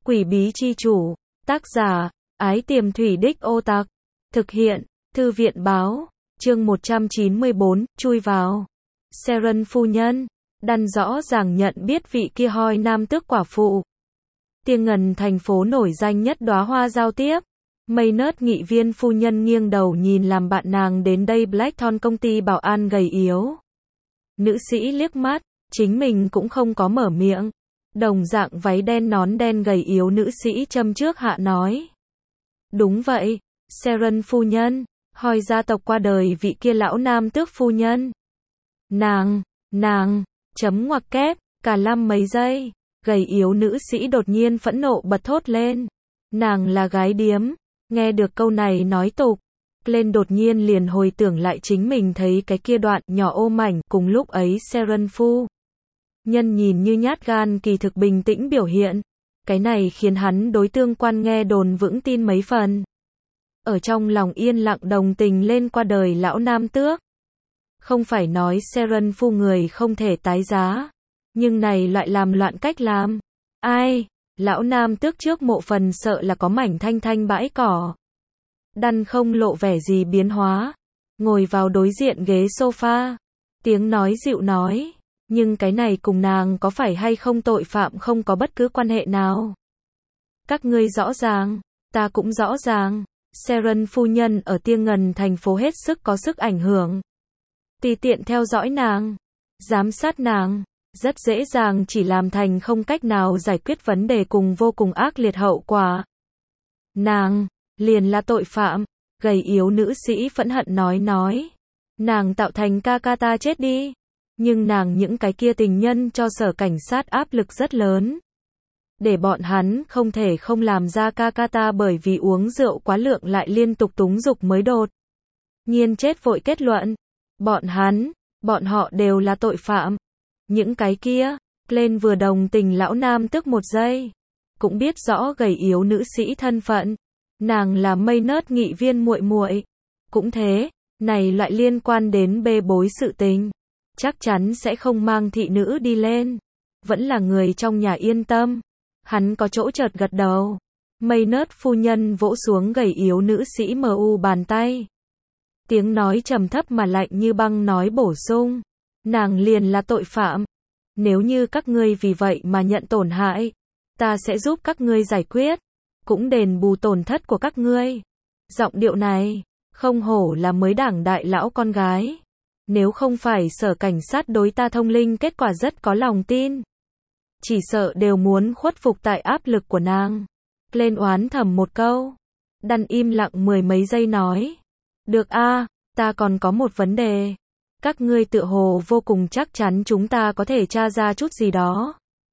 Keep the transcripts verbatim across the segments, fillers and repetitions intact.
Quỷ bí chi chủ, tác giả, Ái Tiềm Thủy Đích Ô Tặc, thực hiện, Thư viện báo, chương một trăm chín mươi bốn, chui vào. Seren phu nhân, đan rõ ràng nhận biết vị kia hoi nam tước quả phụ. Tiêng ngần thành phố nổi danh nhất đóa hoa giao tiếp. Mây nớt nghị viên phu nhân nghiêng đầu nhìn làm bạn nàng đến đây Blackthorn công ty bảo an gầy yếu. Nữ sĩ liếc mắt, chính mình cũng không có mở miệng. Đồng dạng váy đen nón đen gầy yếu nữ sĩ châm trước hạ nói. Đúng vậy, Seren phu nhân, hoi gia tộc qua đời vị kia lão nam tước phu nhân. Nàng, nàng, chấm ngoặc kép, cả lăm mấy giây, gầy yếu nữ sĩ đột nhiên phẫn nộ bật thốt lên. Nàng là gái điếm, nghe được câu này nói tục. Lên đột nhiên liền hồi tưởng lại chính mình thấy cái kia đoạn nhỏ ô mảnh cùng lúc ấy Seren phu nhân nhìn như nhát gan kỳ thực bình tĩnh biểu hiện. Cái này khiến hắn đối tương quan nghe đồn vững tin mấy phần. Ở trong lòng yên lặng đồng tình lên qua đời lão nam tước. Không phải nói Seren phu người không thể tái giá. Nhưng này lại làm loạn cách làm. Ai? Lão nam tước trước mộ phần sợ là có mảnh thanh thanh bãi cỏ. Đăn không lộ vẻ gì biến hóa. Ngồi vào đối diện ghế sofa. Tiếng nói dịu nói. Nhưng cái này cùng nàng có phải hay không tội phạm không có bất cứ quan hệ nào. Các ngươi rõ ràng, ta cũng rõ ràng. Seren phu nhân ở Tiêng ngần thành phố hết sức có sức ảnh hưởng. Tùy tiện theo dõi nàng, giám sát nàng, rất dễ dàng chỉ làm thành không cách nào giải quyết vấn đề cùng vô cùng ác liệt hậu quả. Nàng, liền là tội phạm, gầy yếu nữ sĩ phẫn hận nói nói. Nàng tạo thành ca ca ta chết đi. Nhưng nàng những cái kia tình nhân cho sở cảnh sát áp lực rất lớn. Để bọn hắn không thể không làm ra ca ca ta bởi vì uống rượu quá lượng lại liên tục túng dục mới đột nhiên chết vội kết luận. Bọn hắn, bọn họ đều là tội phạm. Những cái kia, lên vừa đồng tình lão nam tức một giây. Cũng biết rõ gầy yếu nữ sĩ thân phận. Nàng là mây nớt nghị viên muội muội. Cũng thế, này loại liên quan đến bê bối sự tình. Chắc chắn sẽ không mang thị nữ đi lên. Vẫn là người trong nhà yên tâm. Hắn có chỗ chợt gật đầu. Mây nớt phu nhân vỗ xuống gầy yếu nữ sĩ mờ u bàn tay. Tiếng nói trầm thấp mà lạnh như băng nói bổ sung. Nàng liền là tội phạm. Nếu như các ngươi vì vậy mà nhận tổn hại, ta sẽ giúp các ngươi giải quyết. Cũng đền bù tổn thất của các ngươi. Giọng điệu này, không hổ là mới đảng đại lão con gái. Nếu không phải sở cảnh sát đối ta thông linh kết quả rất có lòng tin. Chỉ sợ đều muốn khuất phục tại áp lực của nàng. Lên oán thầm một câu. Đăn im lặng mười mấy giây nói. Được a, ta còn có một vấn đề. Các ngươi tựa hồ vô cùng chắc chắn chúng ta có thể tra ra chút gì đó.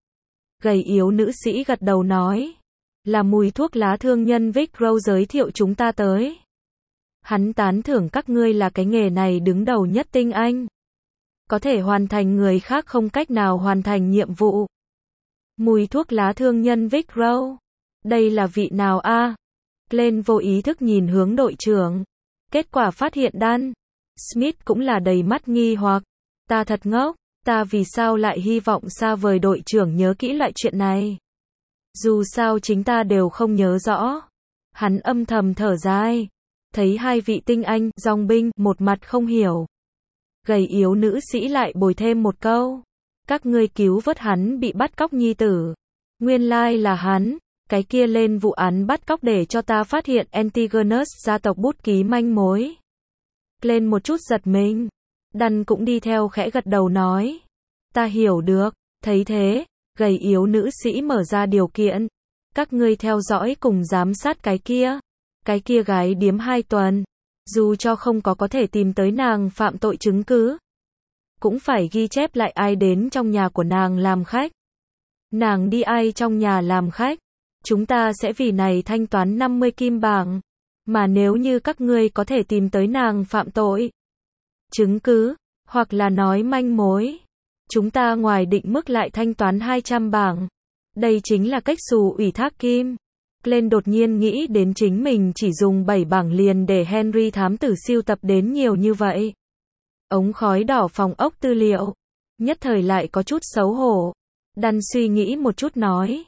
Gầy yếu nữ sĩ gật đầu nói. Là mùi thuốc lá thương nhân Vic Rowe giới thiệu chúng ta tới. Hắn tán thưởng các ngươi là cái nghề này đứng đầu nhất tinh anh. Có thể hoàn thành người khác không cách nào hoàn thành nhiệm vụ. Mùi thuốc lá thương nhân Vic Rowe. Đây là vị nào a? À? Lên vô ý thức nhìn hướng đội trưởng. Kết quả phát hiện đan. Smith cũng là đầy mắt nghi hoặc. Ta thật ngốc. Ta vì sao lại hy vọng xa vời đội trưởng nhớ kỹ loại chuyện này. Dù sao chính ta đều không nhớ rõ. Hắn âm thầm thở dài. Thấy hai vị tinh anh, dòng binh, một mặt không hiểu. Gầy yếu nữ sĩ lại bồi thêm một câu. Các ngươi cứu vớt hắn bị bắt cóc nhi tử. Nguyên lai là hắn. Cái kia lên vụ án bắt cóc để cho ta phát hiện Antigonus gia tộc bút ký manh mối. Lên một chút giật mình. Đăn cũng đi theo khẽ gật đầu nói. Ta hiểu được. Thấy thế, gầy yếu nữ sĩ mở ra điều kiện. Các ngươi theo dõi cùng giám sát cái kia. Cái kia gái điếm hai tuần. Dù cho không có có thể tìm tới nàng phạm tội chứng cứ. Cũng phải ghi chép lại ai đến trong nhà của nàng làm khách. Nàng đi ai trong nhà làm khách. Chúng ta sẽ vì này thanh toán năm mươi kim bảng. Mà nếu như các ngươi có thể tìm tới nàng phạm tội chứng cứ, hoặc là nói manh mối, chúng ta ngoài định mức lại thanh toán hai trăm bảng. Đây chính là cách xù ủy thác kim. Lên đột nhiên nghĩ đến chính mình chỉ dùng bảy bảng liền để Henry thám tử siêu tập đến nhiều như vậy. Ống khói đỏ phòng ốc tư liệu. Nhất thời lại có chút xấu hổ. Đăn suy nghĩ một chút nói.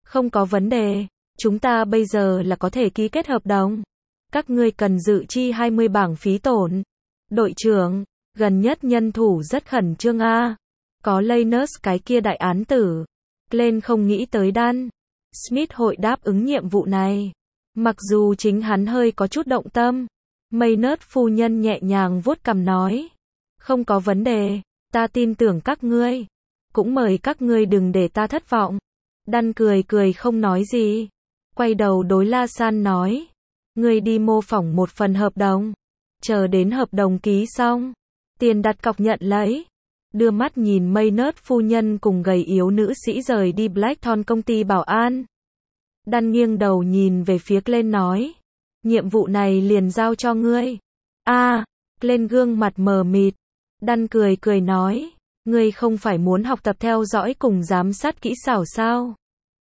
Không có vấn đề. Chúng ta bây giờ là có thể ký kết hợp đồng. Các ngươi cần dự chi hai mươi bảng phí tổn. Đội trưởng, gần nhất nhân thủ rất khẩn trương a. Có Lanus cái kia đại án tử. Glenn không nghĩ tới Dan Smith hội đáp ứng nhiệm vụ này. Mặc dù chính hắn hơi có chút động tâm. Maynard phu nhân nhẹ nhàng vuốt cằm nói. Không có vấn đề, ta tin tưởng các ngươi. Cũng mời các ngươi đừng để ta thất vọng. Dan cười cười không nói gì. Quay đầu đối La San nói. Ngươi đi mô phỏng một phần hợp đồng. Chờ đến hợp đồng ký xong. Tiền đặt cọc nhận lấy. Đưa mắt nhìn Maynard phu nhân cùng gầy yếu nữ sĩ rời đi Blackthorn công ty bảo an. Dan nghiêng đầu nhìn về phía Glenn nói. Nhiệm vụ này liền giao cho ngươi. A, à, Glenn gương mặt mờ mịt. Dan cười cười nói. Ngươi không phải muốn học tập theo dõi cùng giám sát kỹ xảo sao?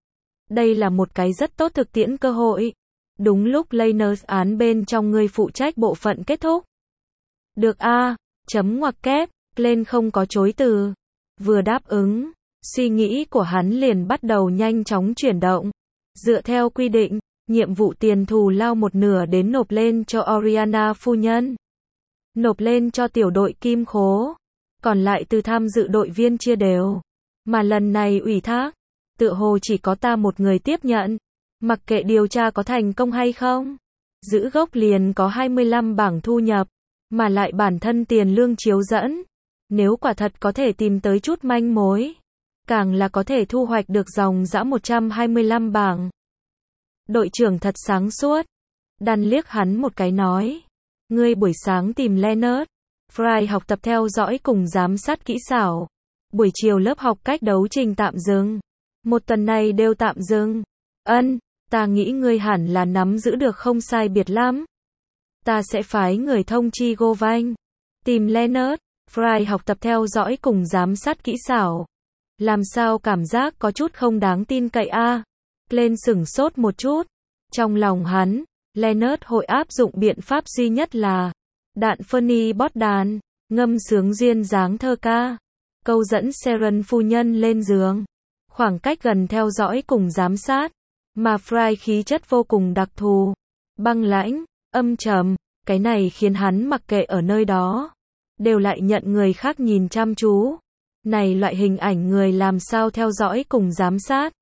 Đây là một cái rất tốt thực tiễn cơ hội. Đúng lúc Lanus án bên trong ngươi phụ trách bộ phận kết thúc. Được a, à, chấm ngoặc kép. Glenn không có chối từ. Vừa đáp ứng, suy nghĩ của hắn liền bắt đầu nhanh chóng chuyển động. Dựa theo quy định, nhiệm vụ tiền thù lao một nửa đến nộp lên cho Oriana phu nhân. Nộp lên cho tiểu đội kim khố. Còn lại từ tham dự đội viên chia đều. Mà lần này ủy thác, tựa hồ chỉ có ta một người tiếp nhận. Mặc kệ điều tra có thành công hay không. Giữ gốc liền có hai mươi lăm bảng thu nhập. Mà lại bản thân tiền lương chiếu dẫn. Nếu quả thật có thể tìm tới chút manh mối. Càng là có thể thu hoạch được dòng dã một trăm hai mươi lăm bảng. Đội trưởng thật sáng suốt. Dan liếc hắn một cái nói. Ngươi buổi sáng tìm Leonard Fry học tập theo dõi cùng giám sát kỹ xảo. Buổi chiều lớp học cách đấu trình tạm dừng. Một tuần này đều tạm dừng. Ân, ta nghĩ ngươi hẳn là nắm giữ được không sai biệt lắm. Ta sẽ phái người thông chi Govan. Tìm Leonard Fry học tập theo dõi cùng giám sát kỹ xảo. Làm sao cảm giác có chút không đáng tin cậy a? À? Glenn sửng sốt một chút. Trong lòng hắn, Leonard hội áp dụng biện pháp duy nhất là đạn Funny bót đàn, ngâm sướng duyên dáng thơ ca, câu dẫn Sharon phu nhân lên giường. Khoảng cách gần theo dõi cùng giám sát, mà Fry khí chất vô cùng đặc thù, băng lãnh, âm trầm, cái này khiến hắn mặc kệ ở nơi đó, đều lại nhận người khác nhìn chăm chú. Này loại hình ảnh người làm sao theo dõi cùng giám sát?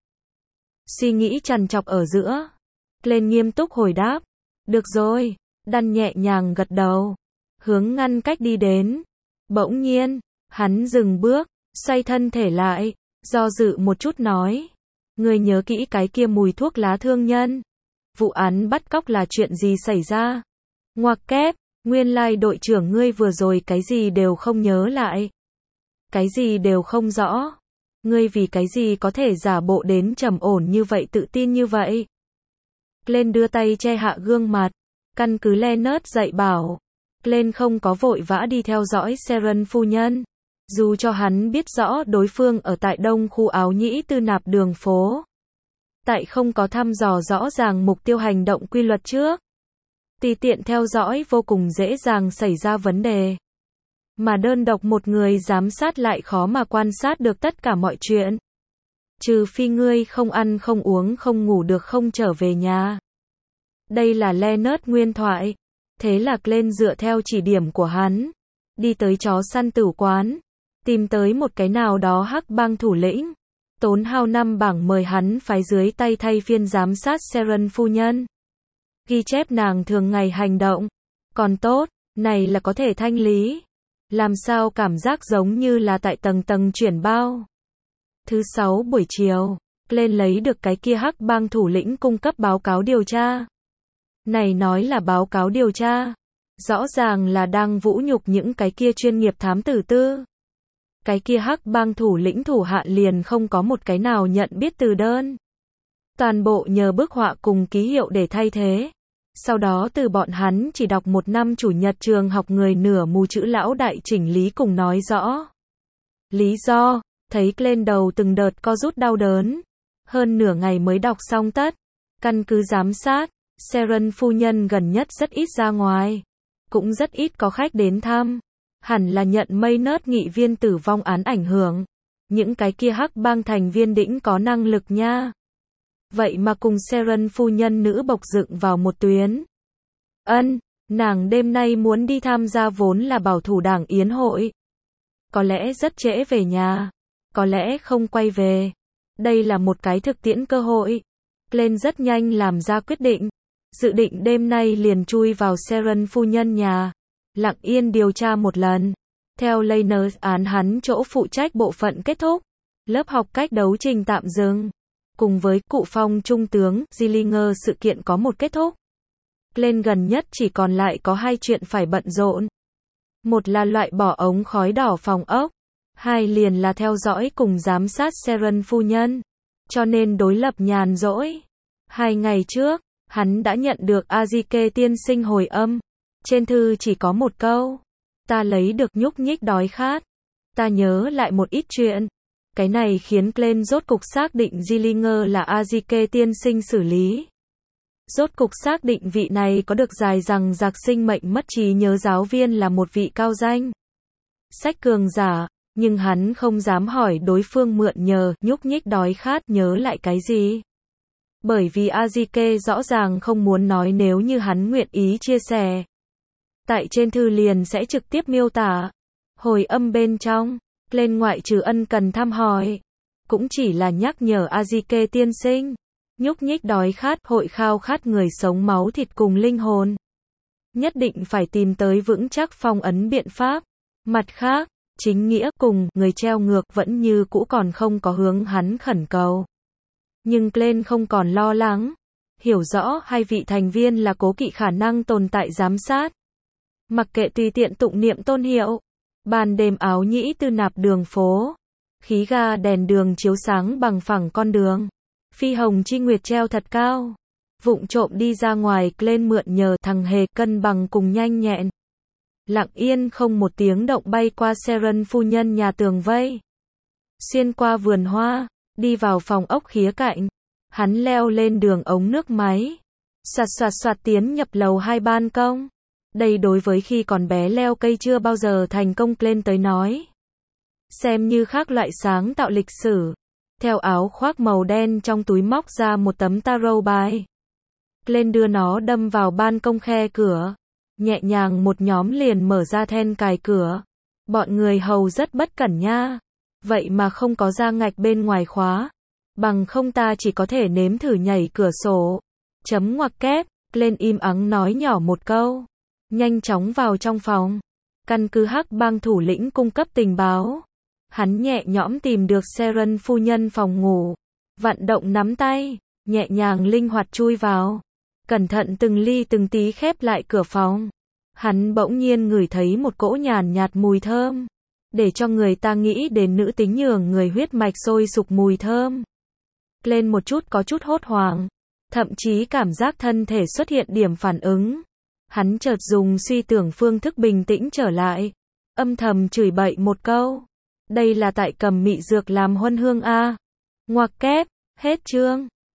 Suy nghĩ trằn trọc ở giữa. Glenn nghiêm túc hồi đáp. Được rồi. Dan nhẹ nhàng gật đầu. Hướng ngăn cách đi đến. Bỗng nhiên, hắn dừng bước, xoay thân thể lại, do dự một chút nói. Ngươi nhớ kỹ cái kia mùi thuốc lá thương nhân. Vụ án bắt cóc là chuyện gì xảy ra? Ngoặc kép, nguyên lai đội trưởng ngươi vừa rồi cái gì đều không nhớ lại. Cái gì đều không rõ. Ngươi vì cái gì có thể giả bộ đến trầm ổn như vậy, tự tin như vậy? Glenn đưa tay che hạ gương mặt. Căn cứ Leonard dạy bảo. Glenn không có vội vã đi theo dõi Sharon phu nhân. Dù cho hắn biết rõ đối phương ở tại đông khu áo nhĩ tư nạp đường phố. Tại không có thăm dò rõ ràng mục tiêu hành động quy luật trước. Tùy tiện theo dõi vô cùng dễ dàng xảy ra vấn đề. Mà đơn độc một người giám sát lại khó mà quan sát được tất cả mọi chuyện. Trừ phi ngươi không ăn không uống không ngủ được không trở về nhà. Đây là Leonard nguyên thoại. Thế là Glenn dựa theo chỉ điểm của hắn. Đi tới chó săn tử quán. Tìm tới một cái nào đó hắc bang thủ lĩnh. Tốn hao năm bảng mời hắn phái dưới tay thay phiên giám sát Sharon phu nhân. Ghi chép nàng thường ngày hành động. Còn tốt, này là có thể thanh lý. Làm sao cảm giác giống như là tại tầng tầng chuyển bao. Thứ sáu buổi chiều, Glenn lấy được cái kia hắc bang thủ lĩnh cung cấp báo cáo điều tra. Này nói là báo cáo điều tra. Rõ ràng là đang vũ nhục những cái kia chuyên nghiệp thám tử tư. Cái kia hắc bang thủ lĩnh thủ hạ liền không có một cái nào nhận biết từ đơn. Toàn bộ nhờ bức họa cùng ký hiệu để thay thế. Sau đó từ bọn hắn chỉ đọc một năm chủ nhật trường học người nửa mù chữ lão đại chỉnh lý cùng nói rõ. Lý do, thấy Glenn đầu từng đợt co rút đau đớn. Hơn nửa ngày mới đọc xong tất. Căn cứ giám sát, Sharon phu nhân gần nhất rất ít ra ngoài. Cũng rất ít có khách đến thăm. Hẳn là nhận Maynard nghị viên tử vong án ảnh hưởng. Những cái kia hắc bang thành viên đĩnh có năng lực nha. vậy mà cùng Seren phu nhân nữ bộc dựng vào một tuyến. Ân, nàng đêm nay muốn đi tham gia vốn là bảo thủ đảng yến hội. Có lẽ rất trễ về nhà, có lẽ không quay về. Đây là một cái thực tiễn cơ hội. Glenn rất nhanh làm ra quyết định. Dự định đêm nay liền chui vào Seren phu nhân nhà, lặng yên điều tra một lần. Theo Lanners, án hắn chỗ phụ trách bộ phận kết thúc. Lớp học cách đấu trình tạm dừng. Cùng với cụ phong trung tướng Gillinger, sự kiện có một kết thúc. Glenn gần nhất chỉ còn lại có hai chuyện phải bận rộn. Một là loại bỏ ống khói đỏ phòng ốc. Hai liền là theo dõi cùng giám sát Seren phu nhân. Cho nên đối lập nhàn rỗi. Hai ngày trước, hắn đã nhận được Azike tiên sinh hồi âm. Trên thư chỉ có một câu. Ta lấy được nhúc nhích đói khát. Ta nhớ lại một ít chuyện. Cái này khiến Glenn rốt cục xác định Gillinger là Azike tiên sinh xử lý. Rốt cục xác định vị này có được dài rằng giặc sinh mệnh mất trí nhớ giáo viên là một vị cao danh sách cường giả, nhưng hắn không dám hỏi đối phương mượn nhờ nhúc nhích đói khát nhớ lại cái gì. Bởi vì Azike rõ ràng không muốn nói nếu như hắn nguyện ý chia sẻ. Tại trên thư liền sẽ trực tiếp miêu tả. Hồi âm bên trong, Glenn ngoại trừ ân cần thăm hỏi, cũng chỉ là nhắc nhở Azike tiên sinh. Nhúc nhích đói khát, hội khao khát người sống máu thịt cùng linh hồn. Nhất định phải tìm tới vững chắc phong ấn biện pháp. Mặt khác, chính nghĩa cùng người treo ngược vẫn như cũ còn không có hướng hắn khẩn cầu. Nhưng Glenn không còn lo lắng. Hiểu rõ hai vị thành viên là cố kỵ khả năng tồn tại giám sát. Mặc kệ tùy tiện tụng niệm tôn hiệu. Ban đêm áo nhĩ tư nạp đường phố. Khí ga đèn đường chiếu sáng bằng phẳng con đường. Phi hồng chi nguyệt treo thật cao. Vụng trộm đi ra ngoài, Glenn mượn nhờ thằng hề cân bằng cùng nhanh nhẹn. Lặng yên không một tiếng động bay qua Seren phu nhân nhà tường vây. Xuyên qua vườn hoa, đi vào phòng ốc khía cạnh. Hắn leo lên đường ống nước máy. Soạt soạt soạt tiến nhập lầu hai ban công. Đây đối với khi còn bé leo cây chưa bao giờ thành công Glenn tới nói. Xem như khác loại sáng tạo lịch sử. Theo áo khoác màu đen trong túi móc ra một tấm tarot bài. Glenn đưa nó đâm vào ban công khe cửa. Nhẹ nhàng một nhóm liền mở ra then cài cửa. Bọn người hầu rất bất cẩn nha. Vậy mà không có ra ngạch bên ngoài khóa. Bằng không ta chỉ có thể nếm thử nhảy cửa sổ. Chấm ngoặc kép, Glenn im ắng nói nhỏ một câu. Nhanh chóng vào trong phòng. Căn cứ hắc bang thủ lĩnh cung cấp tình báo. Hắn nhẹ nhõm tìm được Seren phu nhân phòng ngủ. Vận động nắm tay, nhẹ nhàng linh hoạt chui vào. Cẩn thận từng ly từng tí khép lại cửa phòng. Hắn bỗng nhiên ngửi thấy một cỗ nhàn nhạt mùi thơm. Để cho người ta nghĩ đến nữ tính nhường người huyết mạch sôi sục mùi thơm. Lên một chút có chút hốt hoảng. Thậm chí cảm giác thân thể xuất hiện điểm phản ứng. Hắn chợt dùng suy tưởng phương thức bình tĩnh trở lại. Âm thầm chửi bậy một câu. Đây là tại cầm mị dược làm huân hương a. Ngoặc kép, hết chương.